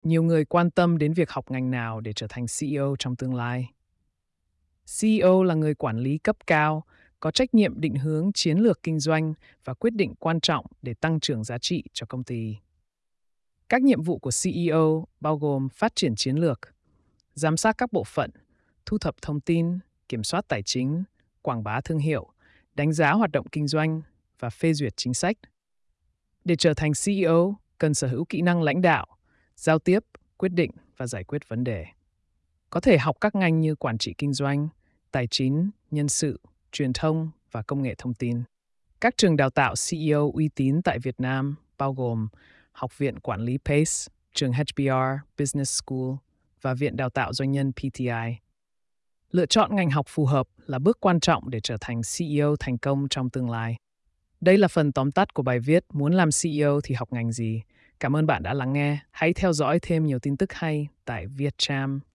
Nhiều người quan tâm đến việc học ngành nào để trở thành CEO trong tương lai. CEO là người quản lý cấp cao, có trách nhiệm định hướng chiến lược kinh doanh và quyết định quan trọng để tăng trưởng giá trị cho công ty. Các nhiệm vụ của CEO bao gồm phát triển chiến lược, giám sát các bộ phận, thu thập thông tin, kiểm soát tài chính, quảng bá thương hiệu, đánh giá hoạt động kinh doanh và phê duyệt chính sách. Để trở thành CEO, cần sở hữu kỹ năng lãnh đạo, giao tiếp, quyết định và giải quyết vấn đề. Có thể học các ngành như quản trị kinh doanh, tài chính, nhân sự, truyền thông và công nghệ thông tin. Các trường đào tạo CEO uy tín tại Việt Nam bao gồm Học viện Quản lý PACE, trường HBR Business School và Viện Đào tạo Doanh nhân PTI. Lựa chọn ngành học phù hợp là bước quan trọng để trở thành CEO thành công trong tương lai. Đây là phần tóm tắt của bài viết Muốn làm CEO thì học ngành gì? Cảm ơn bạn đã lắng nghe. Hãy theo dõi thêm nhiều tin tức hay tại Vietcham.